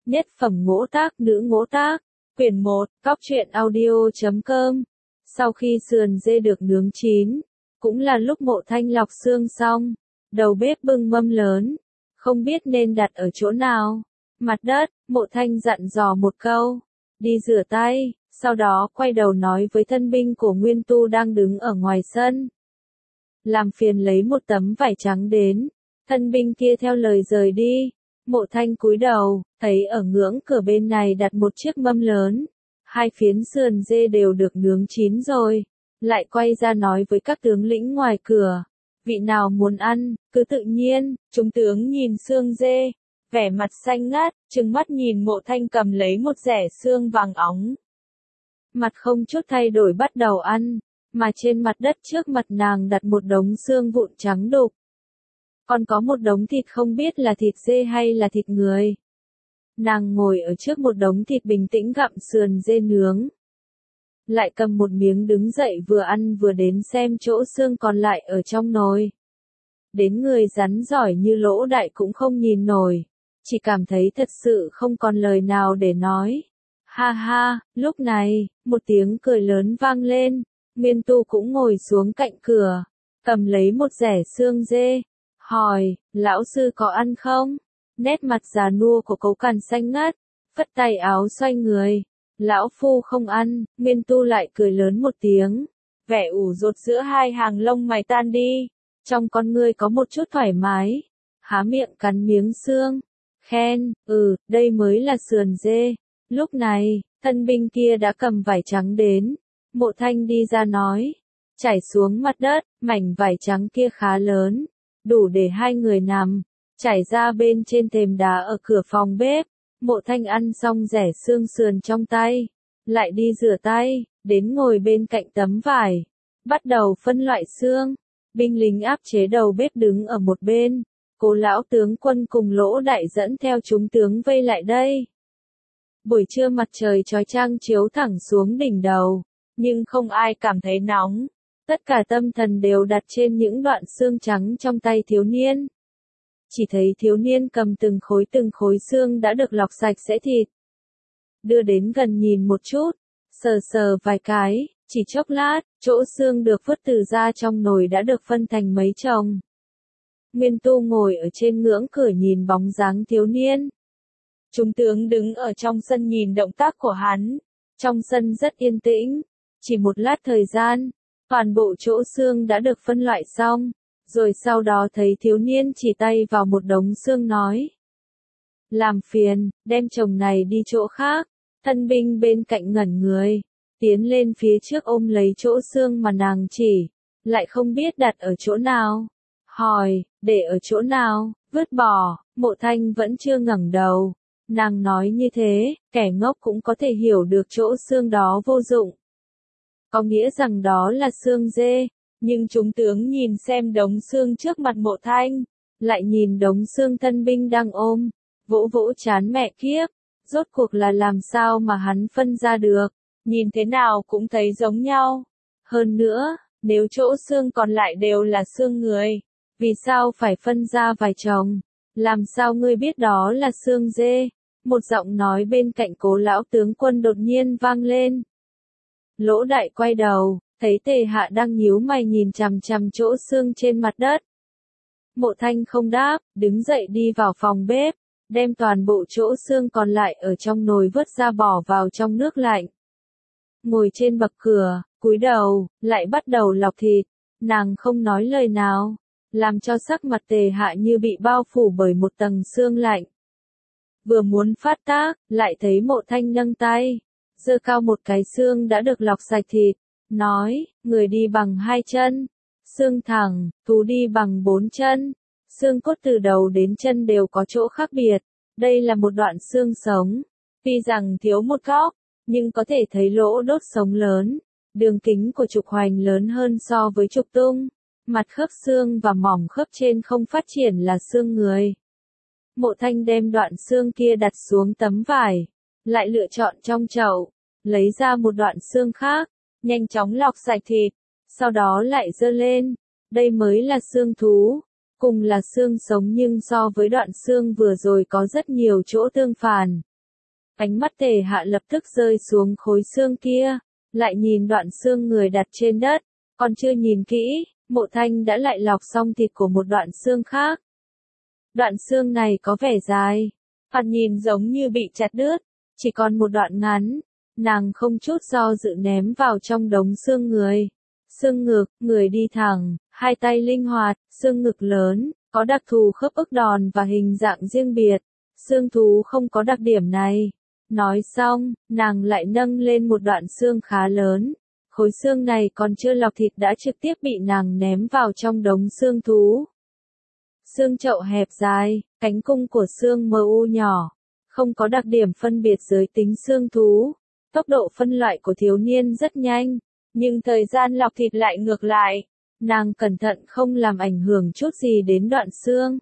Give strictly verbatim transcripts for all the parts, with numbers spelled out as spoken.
Nhất phẩm ngỗ tác nữ ngỗ tác, quyển một, cóc truyện audio chấm com. Sau khi sườn dê được nướng chín, cũng là lúc Mộ Thanh lọc xương xong, đầu bếp bưng mâm lớn, không biết nên đặt ở chỗ nào. Mặt đất, Mộ Thanh dặn dò một câu, đi rửa tay, sau đó quay đầu nói với thân binh của Nguyên Tu đang đứng ở ngoài sân. Làm phiền lấy một tấm vải trắng đến, thân binh kia theo lời rời đi. Mộ Thanh cúi đầu, thấy ở ngưỡng cửa bên này đặt một chiếc mâm lớn, hai phiến sườn dê đều được nướng chín rồi, lại quay ra nói với các tướng lĩnh ngoài cửa, vị nào muốn ăn, cứ tự nhiên. Chúng tướng nhìn xương dê, vẻ mặt xanh ngắt, trừng mắt nhìn Mộ Thanh cầm lấy một rẻ xương vàng óng. Mặt không chút thay đổi bắt đầu ăn, mà trên mặt đất trước mặt nàng đặt một đống xương vụn trắng đục. Còn có một đống thịt không biết là thịt dê hay là thịt người. Nàng ngồi ở trước một đống thịt bình tĩnh gặm sườn dê nướng. Lại cầm một miếng đứng dậy vừa ăn vừa đến xem chỗ xương còn lại ở trong nồi. Đến người rắn giỏi như Lỗ Đại cũng không nhìn nổi, chỉ cảm thấy thật sự không còn lời nào để nói. Ha ha, lúc này, một tiếng cười lớn vang lên, Nguyên Tu cũng ngồi xuống cạnh cửa, cầm lấy một rẻ xương dê, hỏi, lão sư có ăn không? Nét mặt già nua của Cấu Cằn xanh ngắt, phất tay áo xoay người, lão phu không ăn. Nguyên Tu lại cười lớn một tiếng, vẻ ủ rột giữa hai hàng lông mày tan đi, trong con ngươi có một chút thoải mái, há miệng cắn miếng xương, khen, ừ, đây mới là sườn dê. Lúc này, thân binh kia đã cầm vải trắng đến, Mộ Thanh đi ra nói, trải xuống mặt đất, mảnh vải trắng kia khá lớn, đủ để hai người nằm, trải ra bên trên thềm đá ở cửa phòng bếp. Mộ Thanh ăn xong rẻ xương sườn trong tay, lại đi rửa tay, đến ngồi bên cạnh tấm vải, bắt đầu phân loại xương. Binh lính áp chế đầu bếp đứng ở một bên, Cố lão tướng quân cùng Lỗ Đại dẫn theo chúng tướng vây lại đây. Buổi trưa mặt trời chói chang chiếu thẳng xuống đỉnh đầu, nhưng không ai cảm thấy nóng. Tất cả tâm thần đều đặt trên những đoạn xương trắng trong tay thiếu niên. Chỉ thấy thiếu niên cầm từng khối từng khối xương đã được lọc sạch sẽ thịt. Đưa đến gần nhìn một chút, sờ sờ vài cái, chỉ chốc lát, chỗ xương được vớt từ ra trong nồi đã được phân thành mấy chồng. Nguyên Tu ngồi ở trên ngưỡng cửa nhìn bóng dáng thiếu niên. Chúng tướng đứng ở trong sân nhìn động tác của hắn. Trong sân rất yên tĩnh, chỉ một lát thời gian, toàn bộ chỗ xương đã được phân loại xong, rồi sau đó thấy thiếu niên chỉ tay vào một đống xương nói. Làm phiền, đem chồng này đi chỗ khác. Thân binh bên cạnh ngẩn người, tiến lên phía trước ôm lấy chỗ xương mà nàng chỉ, lại không biết đặt ở chỗ nào. Hỏi, để ở chỗ nào, vứt bỏ. Mộ Thanh vẫn chưa ngẩng đầu. Nàng nói như thế, kẻ ngốc cũng có thể hiểu được chỗ xương đó vô dụng. Có nghĩa rằng đó là xương dê, nhưng chúng tướng nhìn xem đống xương trước mặt Mộ Thanh, lại nhìn đống xương thân binh đang ôm, vỗ vỗ chán mẹ kiếp, rốt cuộc là làm sao mà hắn phân ra được, nhìn thế nào cũng thấy giống nhau. Hơn nữa, nếu chỗ xương còn lại đều là xương người, vì sao phải phân ra vài chồng? Làm sao ngươi biết đó là xương dê? Một giọng nói bên cạnh Cố lão tướng quân đột nhiên vang lên. Lỗ Đại quay đầu, thấy Tề Hạ đang nhíu mày nhìn chằm chằm chỗ xương trên mặt đất. Mộ Thanh không đáp, đứng dậy đi vào phòng bếp, đem toàn bộ chỗ xương còn lại ở trong nồi vớt ra bỏ vào trong nước lạnh. Ngồi trên bậc cửa, cúi đầu, lại bắt đầu lọc thịt, nàng không nói lời nào, làm cho sắc mặt Tề Hạ như bị bao phủ bởi một tầng sương lạnh. Vừa muốn phát tác, lại thấy Mộ Thanh nâng tay, giơ cao một cái xương đã được lọc sạch thịt, nói, người đi bằng hai chân, xương thẳng, thú đi bằng bốn chân, xương cốt từ đầu đến chân đều có chỗ khác biệt, đây là một đoạn xương sống, tuy rằng thiếu một góc, nhưng có thể thấy lỗ đốt sống lớn, đường kính của trục hoành lớn hơn so với trục tung, mặt khớp xương và mỏm khớp trên không phát triển là xương người. Mộ Thanh đem đoạn xương kia đặt xuống tấm vải, lại lựa chọn trong chậu, lấy ra một đoạn xương khác, nhanh chóng lọc sạch thịt, sau đó lại giơ lên, đây mới là xương thú, cùng là xương sống nhưng so với đoạn xương vừa rồi có rất nhiều chỗ tương phản. Ánh mắt Tề Hạ lập tức rơi xuống khối xương kia, lại nhìn đoạn xương người đặt trên đất, còn chưa nhìn kỹ, Mộ Thanh đã lại lọc xong thịt của một đoạn xương khác. Đoạn xương này có vẻ dài, thoạt nhìn giống như bị chặt đứt, chỉ còn một đoạn ngắn, nàng không chút do dự ném vào trong đống xương người. Xương ngực, người đi thẳng, hai tay linh hoạt, xương ngực lớn, có đặc thù khớp ức đòn và hình dạng riêng biệt, xương thú không có đặc điểm này. Nói xong, nàng lại nâng lên một đoạn xương khá lớn. Khối xương này còn chưa lọc thịt đã trực tiếp bị nàng ném vào trong đống xương thú. Xương chậu hẹp dài, cánh cung của xương mờ u nhỏ, không có đặc điểm phân biệt giới tính xương thú. Tốc độ phân loại của thiếu niên rất nhanh, nhưng thời gian lọc thịt lại ngược lại. Nàng cẩn thận không làm ảnh hưởng chút gì đến đoạn xương.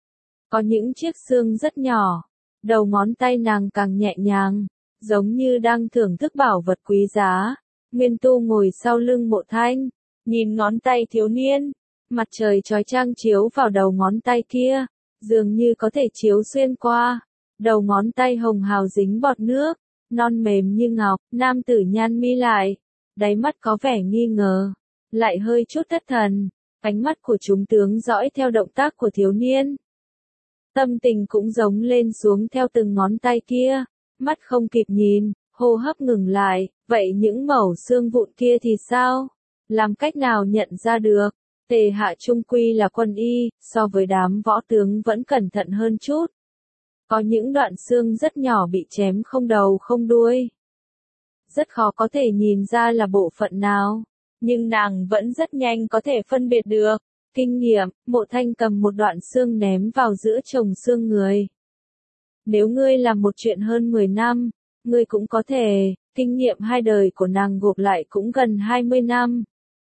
Có những chiếc xương rất nhỏ, đầu ngón tay nàng càng nhẹ nhàng, giống như đang thưởng thức bảo vật quý giá. Nguyên Tu ngồi sau lưng Mộ Thanh, nhìn ngón tay thiếu niên, mặt trời chói chang chiếu vào đầu ngón tay kia, dường như có thể chiếu xuyên qua. Đầu ngón tay hồng hào dính bọt nước, non mềm như ngọc, nam tử nhăn mi lại, đáy mắt có vẻ nghi ngờ, lại hơi chút thất thần, ánh mắt của chúng tướng dõi theo động tác của thiếu niên. Tâm tình cũng giống lên xuống theo từng ngón tay kia, mắt không kịp nhìn, hô hấp ngừng lại, vậy những mẩu xương vụn kia thì sao? Làm cách nào nhận ra được? Tề Hạ trung quy là quân y, so với đám võ tướng vẫn cẩn thận hơn chút. Có những đoạn xương rất nhỏ bị chém không đầu không đuôi. Rất khó có thể nhìn ra là bộ phận nào, nhưng nàng vẫn rất nhanh có thể phân biệt được. Kinh nghiệm, Mộ Thanh cầm một đoạn xương ném vào giữa chồng xương người. Nếu ngươi làm một chuyện hơn mười năm, ngươi cũng có thể, kinh nghiệm hai đời của nàng gộp lại cũng gần hai mươi năm.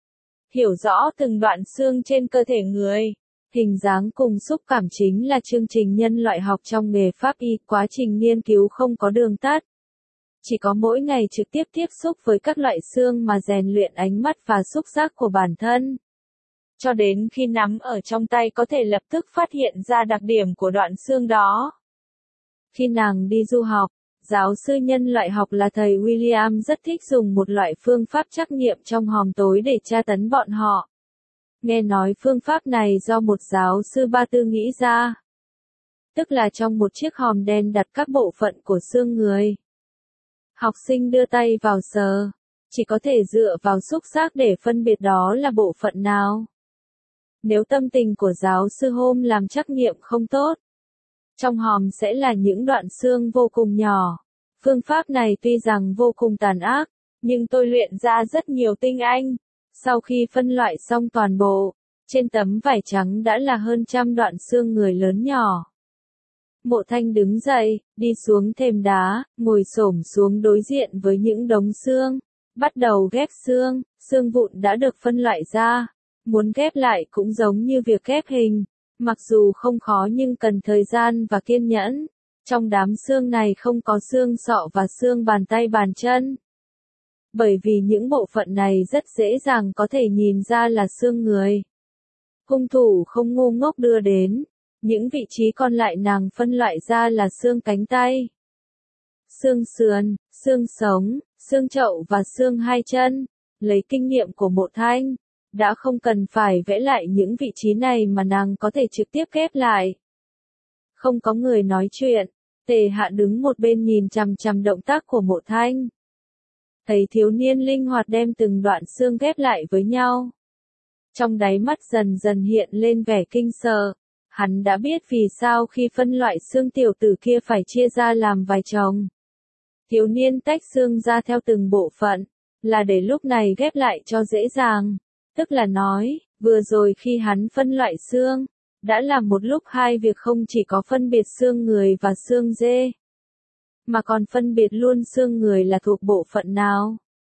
Hiểu rõ từng đoạn xương trên cơ thể người, hình dáng cùng xúc cảm chính là chương trình nhân loại học trong nghề pháp y, quá trình nghiên cứu không có đường tắt. Chỉ có mỗi ngày trực tiếp tiếp xúc với các loại xương mà rèn luyện ánh mắt và xúc giác của bản thân. Cho đến khi nắm ở trong tay có thể lập tức phát hiện ra đặc điểm của đoạn xương đó. Khi nàng đi du học, giáo sư nhân loại học là thầy William rất thích dùng một loại phương pháp trắc nghiệm trong hòm tối để tra tấn bọn họ. Nghe nói phương pháp này do một giáo sư Ba Tư nghĩ ra. Tức là trong một chiếc hòm đen đặt các bộ phận của xương người. Học sinh đưa tay vào sờ, chỉ có thể dựa vào xúc giác để phân biệt đó là bộ phận nào. Nếu tâm tình của giáo sư hôm làm trắc nghiệm không tốt, trong hòm sẽ là những đoạn xương vô cùng nhỏ. Phương pháp này tuy rằng vô cùng tàn ác, nhưng tôi luyện ra rất nhiều tinh anh. Sau khi phân loại xong toàn bộ, trên tấm vải trắng đã là hơn trăm đoạn xương người lớn nhỏ. Mộ Thanh đứng dậy, đi xuống thềm đá, ngồi xổm xuống đối diện với những đống xương, bắt đầu ghép xương. Xương vụn đã được phân loại ra, muốn ghép lại cũng giống như việc ghép hình, mặc dù không khó nhưng cần thời gian và kiên nhẫn. Trong đám xương này không có xương sọ và xương bàn tay bàn chân. Bởi vì những bộ phận này rất dễ dàng có thể nhìn ra là xương người. Hung thủ không ngu ngốc đưa đến. Những vị trí còn lại nàng phân loại ra là xương cánh tay, xương sườn, xương sống, xương chậu và xương hai chân. Lấy kinh nghiệm của Mộ Thanh, đã không cần phải vẽ lại những vị trí này mà nàng có thể trực tiếp ghép lại. Không có người nói chuyện, Tề Hạ đứng một bên nhìn chằm chằm động tác của Mộ Thanh. Thấy thiếu niên linh hoạt đem từng đoạn xương ghép lại với nhau. Trong đáy mắt dần dần hiện lên vẻ kinh sợ. Hắn đã biết vì sao khi phân loại xương tiểu tử kia phải chia ra làm vài chồng. Thiếu niên tách xương ra theo từng bộ phận, là để lúc này ghép lại cho dễ dàng. Tức là nói, vừa rồi khi hắn phân loại xương, đã làm một lúc hai việc không chỉ có phân biệt xương người và xương dê, mà còn phân biệt luôn xương người là thuộc bộ phận nào.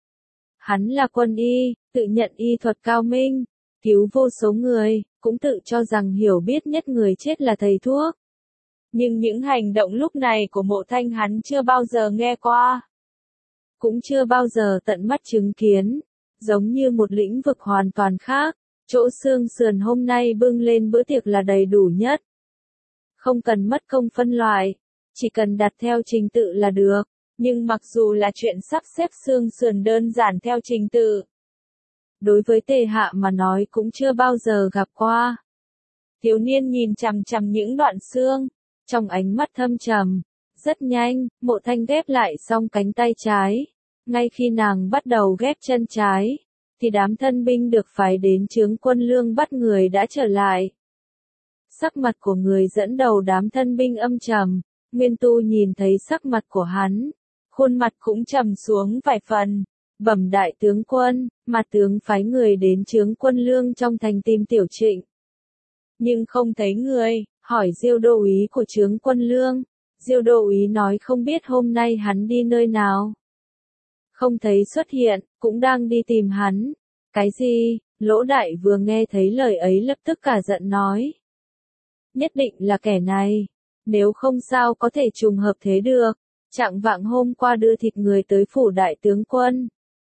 Hắn là quân y, tự nhận y thuật cao minh, cứu vô số người, cũng tự cho rằng hiểu biết nhất người chết là thầy thuốc. Nhưng những hành động lúc này của Mộ Thanh hắn chưa bao giờ nghe qua. Cũng chưa bao giờ tận mắt chứng kiến, giống như một lĩnh vực hoàn toàn khác, chỗ xương sườn hôm nay bưng lên bữa tiệc là đầy đủ nhất. Không cần mất công phân loại, chỉ cần đặt theo trình tự là được. Nhưng mặc dù là chuyện sắp xếp xương sườn đơn giản theo trình tự, đối với Tề Hạ mà nói cũng chưa bao giờ gặp qua. Thiếu niên nhìn chằm chằm những đoạn xương, trong ánh mắt thâm trầm. Rất nhanh, Mộ Thanh ghép lại xong cánh tay trái. Ngay khi nàng bắt đầu ghép chân trái, thì đám thân binh được phái đến Chướng Quân Lương bắt người đã trở lại. Sắc mặt của người dẫn đầu đám thân binh âm trầm, Nguyên Tu nhìn thấy sắc mặt của hắn, khuôn mặt cũng trầm xuống vài phần. Bẩm đại tướng quân, mà tướng phái người đến Chướng Quân Lương trong thành tìm Tiểu Trịnh. Nhưng không thấy người, hỏi Diêu đô úy của Chướng Quân Lương. Diêu đô úy nói không biết hôm nay hắn đi nơi nào. Không thấy xuất hiện, cũng đang đi tìm hắn. Cái gì? Lỗ Đại vừa nghe thấy lời ấy lập tức cả giận nói. Nhất định là kẻ này. Nếu không sao có thể trùng hợp thế được. Chạng vạng hôm qua đưa thịt người tới phủ đại tướng quân.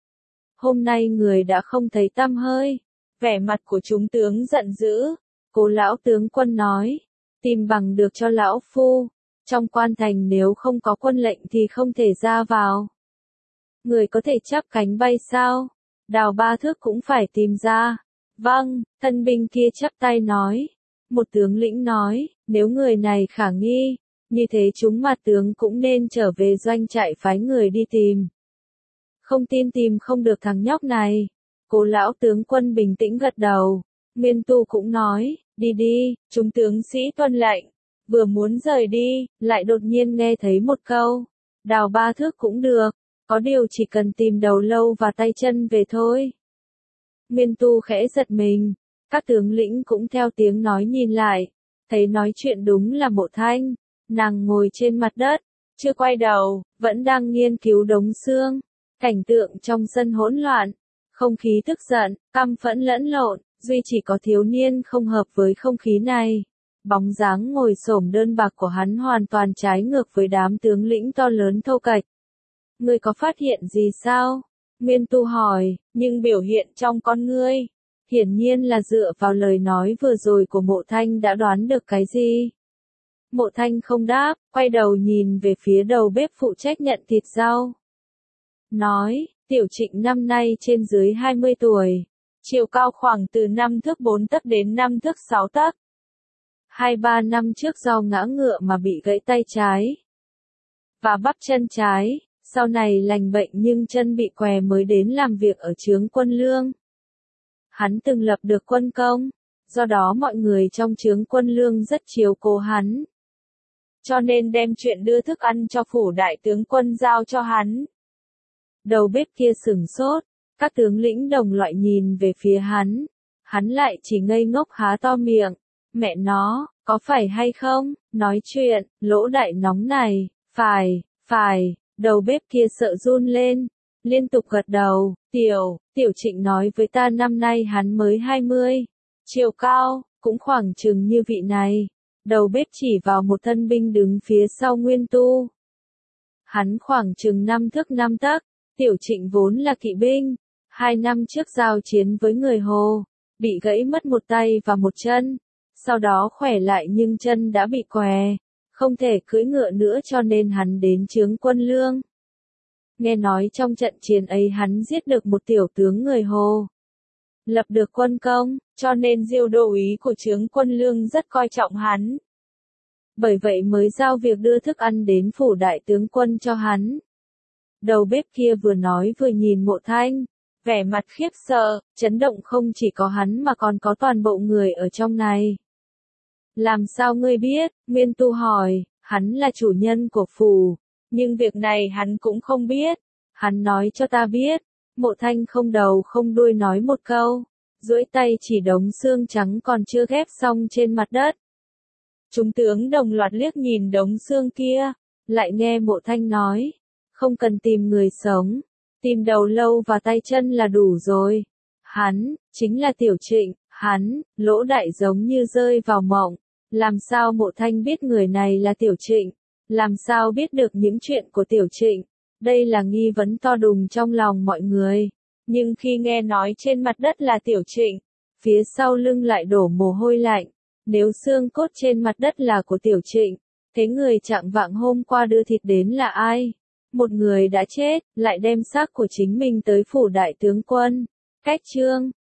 Hôm nay người đã không thấy tăm hơi. Vẻ mặt của chúng tướng giận dữ. Cố lão tướng quân nói. Tìm bằng được cho lão phu. Trong quan thành nếu không có quân lệnh thì không thể ra vào. Người có thể chắp cánh bay sao? Đào ba thước cũng phải tìm ra. Vâng, thân binh kia chắp tay nói. Một tướng lĩnh nói, nếu người này khả nghi, như thế chúng mà tướng cũng nên trở về doanh trại phái người đi tìm. Không tin tìm không được thằng nhóc này. Cố lão tướng quân bình tĩnh gật đầu. Nguyên Tu cũng nói, đi đi, chúng tướng sĩ tuân lệnh. Vừa muốn rời đi, lại đột nhiên nghe thấy một câu. Đào ba thước cũng được, có điều chỉ cần tìm đầu lâu và tay chân về thôi. Nguyên Tu khẽ giật mình, các tướng lĩnh cũng theo tiếng nói nhìn lại, thấy nói chuyện đúng là Mộ Thanh. Nàng ngồi trên mặt đất, chưa quay đầu, vẫn đang nghiên cứu đống xương. Cảnh tượng trong sân hỗn loạn, không khí tức giận, căm phẫn lẫn lộn, duy chỉ có thiếu niên không hợp với không khí này. Bóng dáng ngồi xổm đơn bạc của hắn hoàn toàn trái ngược với đám tướng lĩnh to lớn thô kệch. Ngươi có phát hiện gì sao? Nguyên Tu hỏi, nhưng biểu hiện trong con ngươi, hiển nhiên là dựa vào lời nói vừa rồi của Mộ Thanh đã đoán được cái gì. Mộ Thanh không đáp, quay đầu nhìn về phía đầu bếp phụ trách nhận thịt rau. Nói, Tiểu Trịnh năm nay trên dưới hai mươi tuổi, chiều cao khoảng từ năm thước bốn tấc đến năm thước sáu tấc. Hai ba năm trước do ngã ngựa mà bị gãy tay trái và bắp chân trái, sau này lành bệnh nhưng chân bị què mới đến làm việc ở Chướng Quân Lương. Hắn từng lập được quân công, do đó mọi người trong Chướng Quân Lương rất chiếu cố hắn. Cho nên đem chuyện đưa thức ăn cho phủ đại tướng quân giao cho hắn. Đầu bếp kia sửng sốt, các tướng lĩnh đồng loại nhìn về phía hắn, hắn lại chỉ ngây ngốc há to miệng. Mẹ nó, có phải hay không? Nói chuyện, Lỗ Đại nóng này, phải, phải, đầu bếp kia sợ run lên, liên tục gật đầu. Tiểu, Tiểu Trịnh nói với ta năm nay hắn mới hai mươi, chiều cao, cũng khoảng chừng như vị này. Đầu bếp chỉ vào một thân binh đứng phía sau Nguyên Tu. Hắn khoảng chừng năm thước năm tấc, Tiểu Trịnh vốn là kỵ binh, hai năm trước giao chiến với người Hồ, bị gãy mất một tay và một chân. Sau đó khỏe lại nhưng chân đã bị què, không thể cưỡi ngựa nữa cho nên hắn đến Chướng Quân Lương. Nghe nói trong trận chiến ấy hắn giết được một tiểu tướng người Hồ, lập được quân công, cho nên Diêu đô úy của Chướng Quân Lương rất coi trọng hắn. Bởi vậy mới giao việc đưa thức ăn đến phủ đại tướng quân cho hắn. Đầu bếp kia vừa nói vừa nhìn Mộ Thanh, vẻ mặt khiếp sợ, chấn động không chỉ có hắn mà còn có toàn bộ người ở trong này. Làm sao ngươi biết? Nguyên Tu hỏi, hắn là chủ nhân của phủ, nhưng việc này hắn cũng không biết. Hắn nói cho ta biết. Mộ Thanh không đầu không đuôi nói một câu, duỗi tay chỉ đống xương trắng còn chưa ghép xong trên mặt đất. Chúng tướng đồng loạt liếc nhìn đống xương kia, lại nghe Mộ Thanh nói, không cần tìm người sống, tìm đầu lâu và tay chân là đủ rồi. Hắn, chính là Tiểu Trịnh, hắn, Lỗ Đại giống như rơi vào mộng. Làm sao Mộ Thanh biết người này là Tiểu Trịnh? Làm sao biết được những chuyện của Tiểu Trịnh? Đây là nghi vấn to đùng trong lòng mọi người. Nhưng khi nghe nói trên mặt đất là Tiểu Trịnh, phía sau lưng lại đổ mồ hôi lạnh. Nếu xương cốt trên mặt đất là của Tiểu Trịnh, Thế người chạng vạng hôm qua đưa thịt đến là ai? Một người đã chết, lại đem xác của chính mình tới phủ đại tướng quân. Cách chương